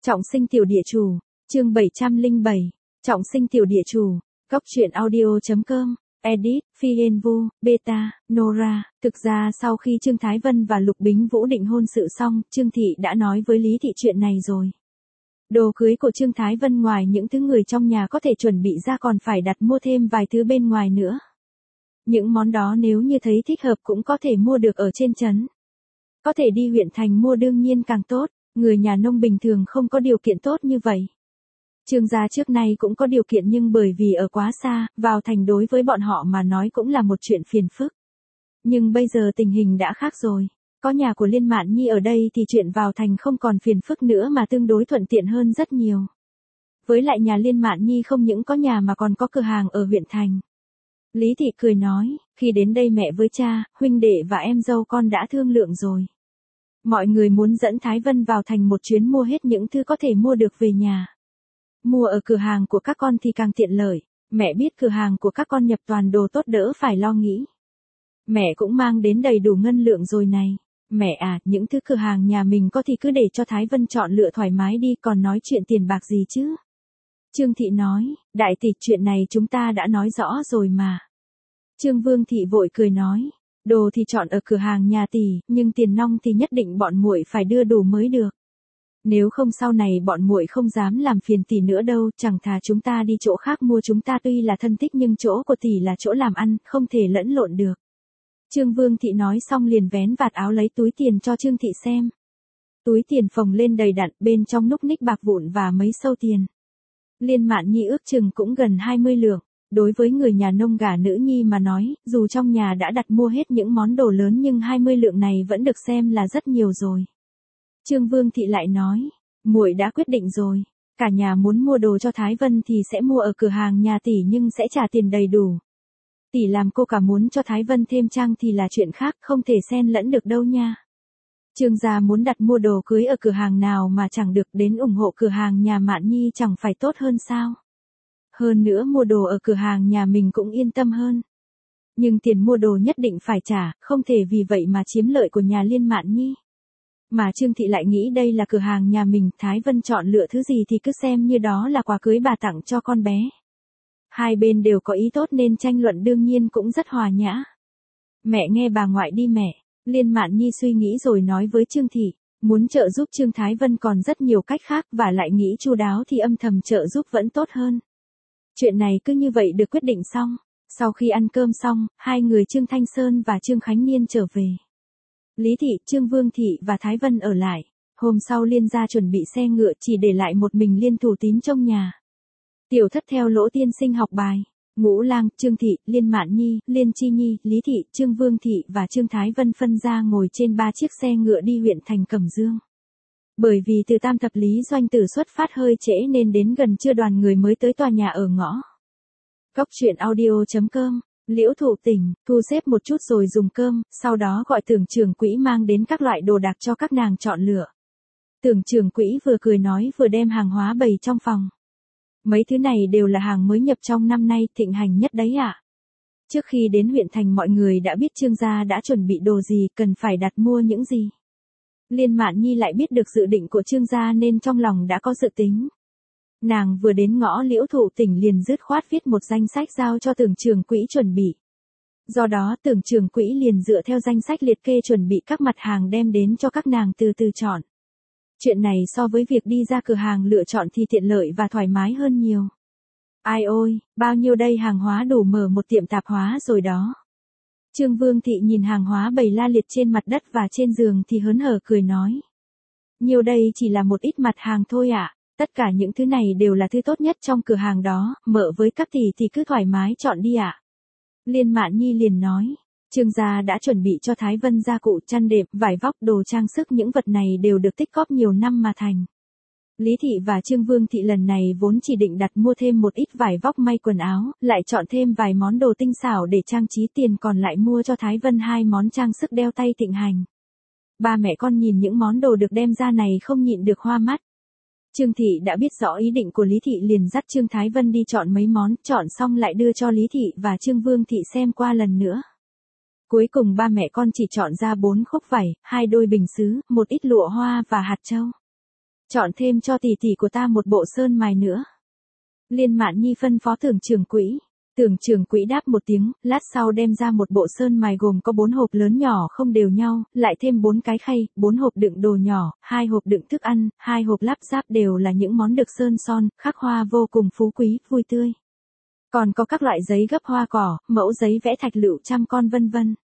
Trọng sinh tiểu địa chủ, chương 707, Trọng sinh tiểu địa chủ, Cóc truyện audio.com, edit, Phi Hên Vu, Beta, Nora. Thực ra sau khi Trương Thái Vân và Lục Bính Vũ định hôn sự xong, Trương Thị đã nói với Lý Thị chuyện này rồi. Đồ cưới của Trương Thái Vân ngoài những thứ người trong nhà có thể chuẩn bị ra còn phải đặt mua thêm vài thứ bên ngoài nữa. Những món đó nếu như thấy thích hợp cũng có thể mua được ở trên trấn. Có thể đi huyện thành mua đương nhiên càng tốt, người nhà nông bình thường không có điều kiện tốt như vậy. Trương gia trước nay cũng có điều kiện nhưng bởi vì ở quá xa, vào thành đối với bọn họ mà nói cũng là một chuyện phiền phức. Nhưng bây giờ tình hình đã khác rồi. Có nhà của Liên Mạn Nhi ở đây thì chuyện vào thành không còn phiền phức nữa mà tương đối thuận tiện hơn rất nhiều. Với lại nhà Liên Mạn Nhi không những có nhà mà còn có cửa hàng ở huyện thành. Lý Thị cười nói, khi đến đây mẹ với cha, huynh đệ và em dâu con đã thương lượng rồi. Mọi người muốn dẫn Thái Vân vào thành một chuyến mua hết những thứ có thể mua được về nhà. Mua ở cửa hàng của các con thì càng tiện lợi, mẹ biết cửa hàng của các con nhập toàn đồ tốt đỡ phải lo nghĩ. Mẹ cũng mang đến đầy đủ ngân lượng rồi này. Mẹ à, những thứ cửa hàng nhà mình có thì cứ để cho Thái Vân chọn lựa thoải mái đi còn nói chuyện tiền bạc gì chứ. Trương Thị nói, đại tỷ chuyện này chúng ta đã nói rõ rồi mà. Trương Vương Thị vội cười nói, đồ thì chọn ở cửa hàng nhà tỷ, nhưng tiền nong thì nhất định bọn muội phải đưa đủ mới được. Nếu không sau này bọn muội không dám làm phiền tỷ nữa đâu, chẳng thà chúng ta đi chỗ khác mua, chúng ta tuy là thân thích nhưng chỗ của tỷ là chỗ làm ăn, không thể lẫn lộn được. Trương Vương Thị nói xong liền vén vạt áo lấy túi tiền cho Trương Thị xem. Túi tiền phồng lên đầy đặn, bên trong núc ních bạc vụn và mấy sâu tiền. Liên Mạn Nhi ước chừng cũng gần 20 lượng. Đối với người nhà nông gả nữ nhi mà nói, dù trong nhà đã đặt mua hết những món đồ lớn nhưng 20 lượng này vẫn được xem là rất nhiều rồi. Trương Vương Thị lại nói, muội đã quyết định rồi, cả nhà muốn mua đồ cho Thái Vân thì sẽ mua ở cửa hàng nhà tỷ nhưng sẽ trả tiền đầy đủ. Tỷ làm cô cả muốn cho Thái Vân thêm trang thì là chuyện khác, không thể xen lẫn được đâu nha. Trương gia muốn đặt mua đồ cưới ở cửa hàng nào mà chẳng được, đến ủng hộ cửa hàng nhà Mạn Nhi chẳng phải tốt hơn sao? Hơn nữa mua đồ ở cửa hàng nhà mình cũng yên tâm hơn. Nhưng tiền mua đồ nhất định phải trả, không thể vì vậy mà chiếm lợi của nhà Liên Mạn Nhi. Mà Trương Thị lại nghĩ đây là cửa hàng nhà mình, Thái Vân chọn lựa thứ gì thì cứ xem như đó là quà cưới bà tặng cho con bé. Hai bên đều có ý tốt nên tranh luận đương nhiên cũng rất hòa nhã. Mẹ nghe bà ngoại đi mẹ. Liên Mạn Nhi suy nghĩ rồi nói với Trương Thị, muốn trợ giúp Trương Thái Vân còn rất nhiều cách khác và lại nghĩ chu đáo thì âm thầm trợ giúp vẫn tốt hơn. Chuyện này cứ như vậy được quyết định xong. Sau khi ăn cơm xong, hai người Trương Thanh Sơn và Trương Khánh Niên trở về. Lý Thị, Trương Vương Thị và Thái Vân ở lại. Hôm sau Liên gia chuẩn bị xe ngựa chỉ để lại một mình Liên Thủ Tín trong nhà. Tiểu Thất theo Lỗ tiên sinh học bài. Ngũ Lang, Trương Thị, Liên Mạn Nhi, Liên Chi Nhi, Lý Thị, Trương Vương Thị và Trương Thái Vân phân ra ngồi trên 3 chiếc xe ngựa đi huyện thành Cẩm Dương. Bởi vì từ Tam Thập Lý Doanh Tử xuất phát hơi trễ nên đến gần trưa đoàn người mới tới tòa nhà ở ngõ. Cóc truyện audio.com, Liễu Thụ tỉnh, thu xếp một chút rồi dùng cơm, sau đó gọi Tưởng trưởng quỹ mang đến các loại đồ đạc cho các nàng chọn lựa. Tưởng trưởng quỹ vừa cười nói vừa đem hàng hóa bày trong phòng. Mấy thứ này đều là hàng mới nhập trong năm nay, thịnh hành nhất đấy ạ. Trước khi đến huyện thành mọi người đã biết Trương gia đã chuẩn bị đồ gì, cần phải đặt mua những gì. Liên Mạn Nhi lại biết được dự định của Trương gia nên trong lòng đã có dự tính. Nàng vừa đến ngõ Liễu Thụ tỉnh liền dứt khoát viết một danh sách giao cho Tưởng trưởng quỹ chuẩn bị. Do đó Tưởng trưởng quỹ liền dựa theo danh sách liệt kê chuẩn bị các mặt hàng đem đến cho các nàng từ từ chọn. Chuyện này so với việc đi ra cửa hàng lựa chọn thì tiện lợi và thoải mái hơn nhiều. Ai ôi, bao nhiêu đây, hàng hóa đủ mở một tiệm tạp hóa rồi đó. Trương Vương Thị nhìn hàng hóa bày la liệt trên mặt đất và trên giường thì hớn hở cười nói. Nhiều đây chỉ là một ít mặt hàng thôi ạ, tất cả những thứ này đều là thứ tốt nhất trong cửa hàng đó, mợ với các tỷ thì cứ thoải mái chọn đi ạ. Liên Mạn Nhi liền nói. Trương gia đã chuẩn bị cho Thái Vân gia cụ, chăn đệm, vải vóc, đồ trang sức, những vật này đều được tích cóp nhiều năm mà thành. Lý Thị và Trương Vương Thị lần này vốn chỉ định đặt mua thêm một ít vải vóc may quần áo, lại chọn thêm vài món đồ tinh xảo để trang trí, tiền còn lại mua cho Thái Vân 2 món trang sức đeo tay thịnh hành. Ba mẹ con nhìn những món đồ được đem ra này không nhịn được hoa mắt. Trương Thị đã biết rõ ý định của Lý Thị liền dắt Trương Thái Vân đi chọn mấy món, chọn xong lại đưa cho Lý Thị và Trương Vương Thị xem qua lần nữa. Cuối cùng ba mẹ con chỉ chọn ra 4 khúc vải, 2 đôi bình sứ, một ít lụa hoa và hạt châu. Chọn thêm cho tỷ tỷ của ta một bộ sơn mài nữa. Liên Mạn Nhi phân phó tưởng trưởng quỹ. Tưởng trưởng quỹ đáp một tiếng, lát sau đem ra một bộ sơn mài gồm có 4 hộp lớn nhỏ không đều nhau, lại thêm 4 cái khay, 4 hộp đựng đồ nhỏ, 2 hộp đựng thức ăn, 2 hộp lắp ráp đều là những món được sơn son, khắc hoa vô cùng phú quý, vui tươi. Còn có các loại giấy gấp hoa cỏ, mẫu giấy vẽ thạch lựu trăm con vân vân.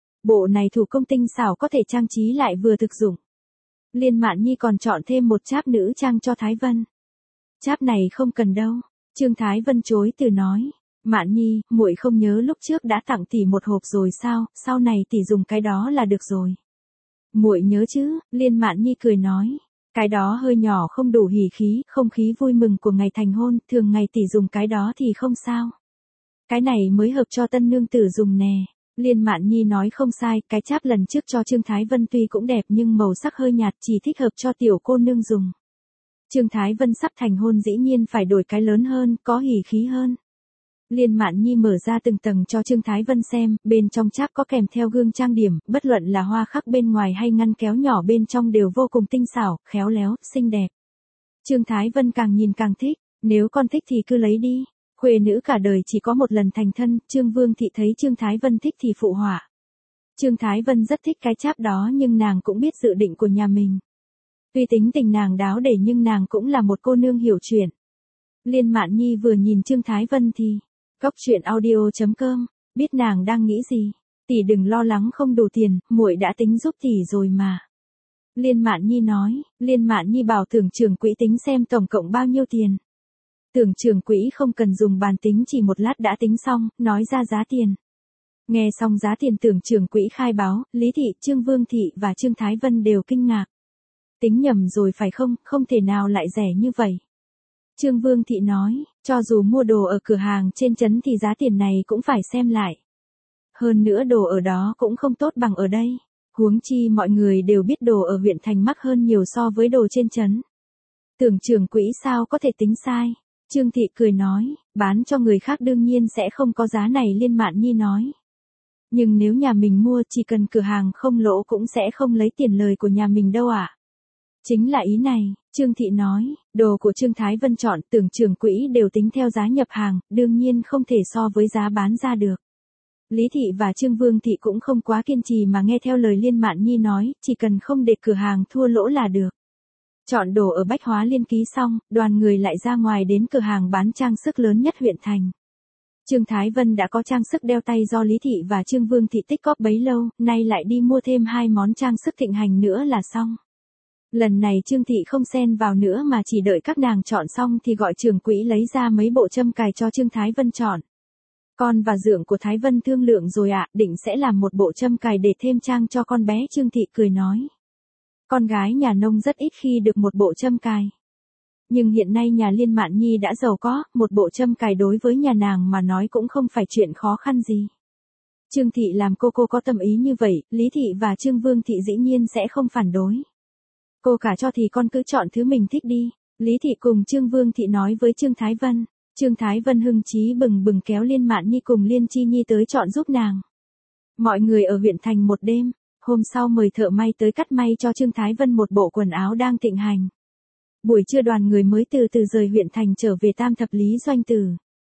Bộ này thủ công tinh xảo có thể trang trí lại vừa thực dụng. Liên Mạn Nhi còn chọn thêm một cháp nữ trang cho Thái Vân. Cháp này không cần đâu. Trương Thái Vân chối từ nói. Mạn Nhi, muội không nhớ lúc trước đã tặng tỷ một hộp rồi sao, sau này tỷ dùng cái đó là được rồi. Muội nhớ chứ, Liên Mạn Nhi cười nói. Cái đó hơi nhỏ không đủ hỉ khí, không khí vui mừng của ngày thành hôn, thường ngày tỷ dùng cái đó thì không sao. Cái này mới hợp cho tân nương tử dùng nè. Liên Mạn Nhi nói không sai, cái cháp lần trước cho Trương Thái Vân tuy cũng đẹp nhưng màu sắc hơi nhạt, chỉ thích hợp cho tiểu cô nương dùng. Trương Thái Vân sắp thành hôn dĩ nhiên phải đổi cái lớn hơn, có hỉ khí hơn. Liên Mạn Nhi mở ra từng tầng cho Trương Thái Vân xem, bên trong cháp có kèm theo gương trang điểm, bất luận là hoa khắc bên ngoài hay ngăn kéo nhỏ bên trong đều vô cùng tinh xảo, khéo léo, xinh đẹp. Trương Thái Vân càng nhìn càng thích, nếu con thích thì cứ lấy đi. Khuê nữ cả đời chỉ có một lần thành thân, Trương Vương Thị thấy Trương Thái Vân thích thì phụ họa. Trương Thái Vân rất thích cái cháp đó nhưng nàng cũng biết dự định của nhà mình. Tuy tính tình nàng đáo để nhưng nàng cũng là một cô nương hiểu chuyện. Liên Mạn Nhi vừa nhìn Trương Thái Vân thì, Cóc truyện audio.com, biết nàng đang nghĩ gì. Tỷ đừng lo lắng không đủ tiền, muội đã tính giúp tỷ rồi mà. Liên Mạn Nhi nói, Liên Mạn Nhi bảo tưởng trưởng quỹ tính xem tổng cộng bao nhiêu tiền. Tưởng trưởng quỹ không cần dùng bàn tính chỉ một lát đã tính xong, nói ra giá tiền. Nghe xong giá tiền tưởng trưởng quỹ khai báo, Lý Thị, Trương Vương Thị và Trương Thái Vân đều kinh ngạc. Tính nhầm rồi phải không, không thể nào lại rẻ như vậy. Trương Vương Thị nói, cho dù mua đồ ở cửa hàng trên trấn thì giá tiền này cũng phải xem lại. Hơn nữa đồ ở đó cũng không tốt bằng ở đây. Huống chi mọi người đều biết đồ ở huyện thành mắc hơn nhiều so với đồ trên trấn. Tưởng trưởng quỹ sao có thể tính sai. Trương Thị cười nói, bán cho người khác đương nhiên sẽ không có giá này. Liên Mạn Nhi nói. Nhưng nếu nhà mình mua chỉ cần cửa hàng không lỗ cũng sẽ không lấy tiền lời của nhà mình đâu ạ. Chính là ý này, Trương Thị nói, đồ của Trương Thái Vân chọn tưởng trưởng quỹ đều tính theo giá nhập hàng, đương nhiên không thể so với giá bán ra được. Lý Thị và Trương Vương Thị cũng không quá kiên trì mà nghe theo lời Liên Mạn Nhi nói, chỉ cần không để cửa hàng thua lỗ là được. Chọn đồ ở Bách Hóa Liên ký xong, đoàn người lại ra ngoài đến cửa hàng bán trang sức lớn nhất huyện thành. Trương Thái Vân đã có trang sức đeo tay do Lý Thị và Trương Vương Thị tích cóp bấy lâu, nay lại đi mua thêm 2 món trang sức thịnh hành nữa là xong. Lần này Trương Thị không xen vào nữa mà chỉ đợi các nàng chọn xong thì gọi trưởng quỹ lấy ra mấy bộ châm cài cho Trương Thái Vân chọn. Con và dượng của Thái Vân thương lượng rồi ạ, định sẽ làm một bộ châm cài để thêm trang cho con bé. Trương Thị cười nói. Con gái nhà nông rất ít khi được một bộ châm cài. Nhưng hiện nay nhà Liên Mạn Nhi đã giàu có, một bộ châm cài đối với nhà nàng mà nói cũng không phải chuyện khó khăn gì. Trương Thị làm cô có tâm ý như vậy, Lý Thị và Trương Vương Thị dĩ nhiên sẽ không phản đối. Cô cả cho thì con cứ chọn thứ mình thích đi. Lý Thị cùng Trương Vương Thị nói với Trương Thái Vân. Trương Thái Vân hưng chí bừng bừng kéo Liên Mạn Nhi cùng Liên Chi Nhi tới chọn giúp nàng. Mọi người ở huyện thành một đêm, hôm sau mời thợ may tới cắt may cho Trương Thái Vân một bộ quần áo đang thịnh hành. Buổi trưa đoàn người mới từ từ rời huyện thành trở về Tam Thập Lý Doanh Tử.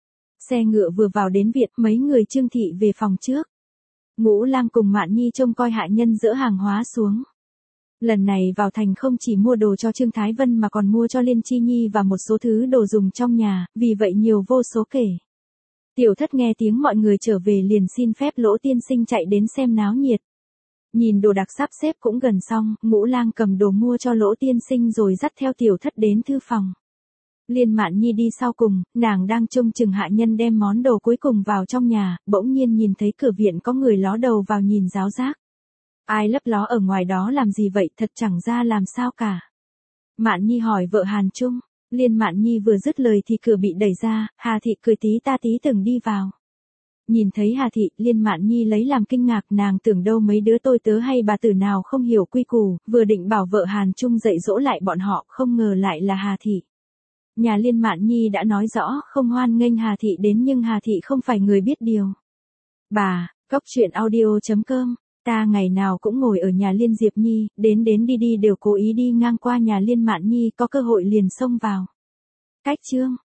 Xe ngựa vừa vào đến viện, mấy người Trương Thị về phòng trước. Ngũ Lang cùng Mạn Nhi trông coi hạ nhân dỡ hàng hóa xuống. Lần này vào thành không chỉ mua đồ cho Trương Thái Vân mà còn mua cho Liên Chi Nhi và một số thứ đồ dùng trong nhà, vì vậy nhiều vô số kể. Tiểu Thất nghe tiếng mọi người trở về liền xin phép Lỗ tiên sinh chạy đến xem náo nhiệt. Nhìn đồ đạc sắp xếp cũng gần xong, Ngũ Lang cầm đồ mua cho Lỗ tiên sinh rồi dắt theo Tiểu Thất đến thư phòng. Liên Mạn Nhi đi sau cùng, nàng đang trông chừng hạ nhân đem món đồ cuối cùng vào trong nhà, bỗng nhiên nhìn thấy cửa viện có người ló đầu vào nhìn ráo rác. Ai lấp ló ở ngoài đó làm gì vậy, thật chẳng ra làm sao cả. Mạn Nhi hỏi vợ Hàn Trung. Liên Mạn Nhi vừa dứt lời thì cửa bị đẩy ra, Hà Thị cười tí ta tí từng đi vào. Nhìn thấy Hà Thị, Liên Mạn Nhi lấy làm kinh ngạc, nàng tưởng đâu mấy đứa tôi tớ hay bà tử nào không hiểu quy củ, vừa định bảo vợ Hàn Trung dạy dỗ lại bọn họ, không ngờ lại là Hà Thị. Nhà Liên Mạn Nhi đã nói rõ không hoan nghênh Hà Thị đến nhưng Hà Thị không phải người biết điều. Bà, Cóc truyện audio.com Ta ngày nào cũng ngồi ở nhà Liên Diệp Nhi, đến đi đi đều cố ý đi ngang qua nhà Liên Mạn Nhi, có cơ hội liền xông vào. Cách chương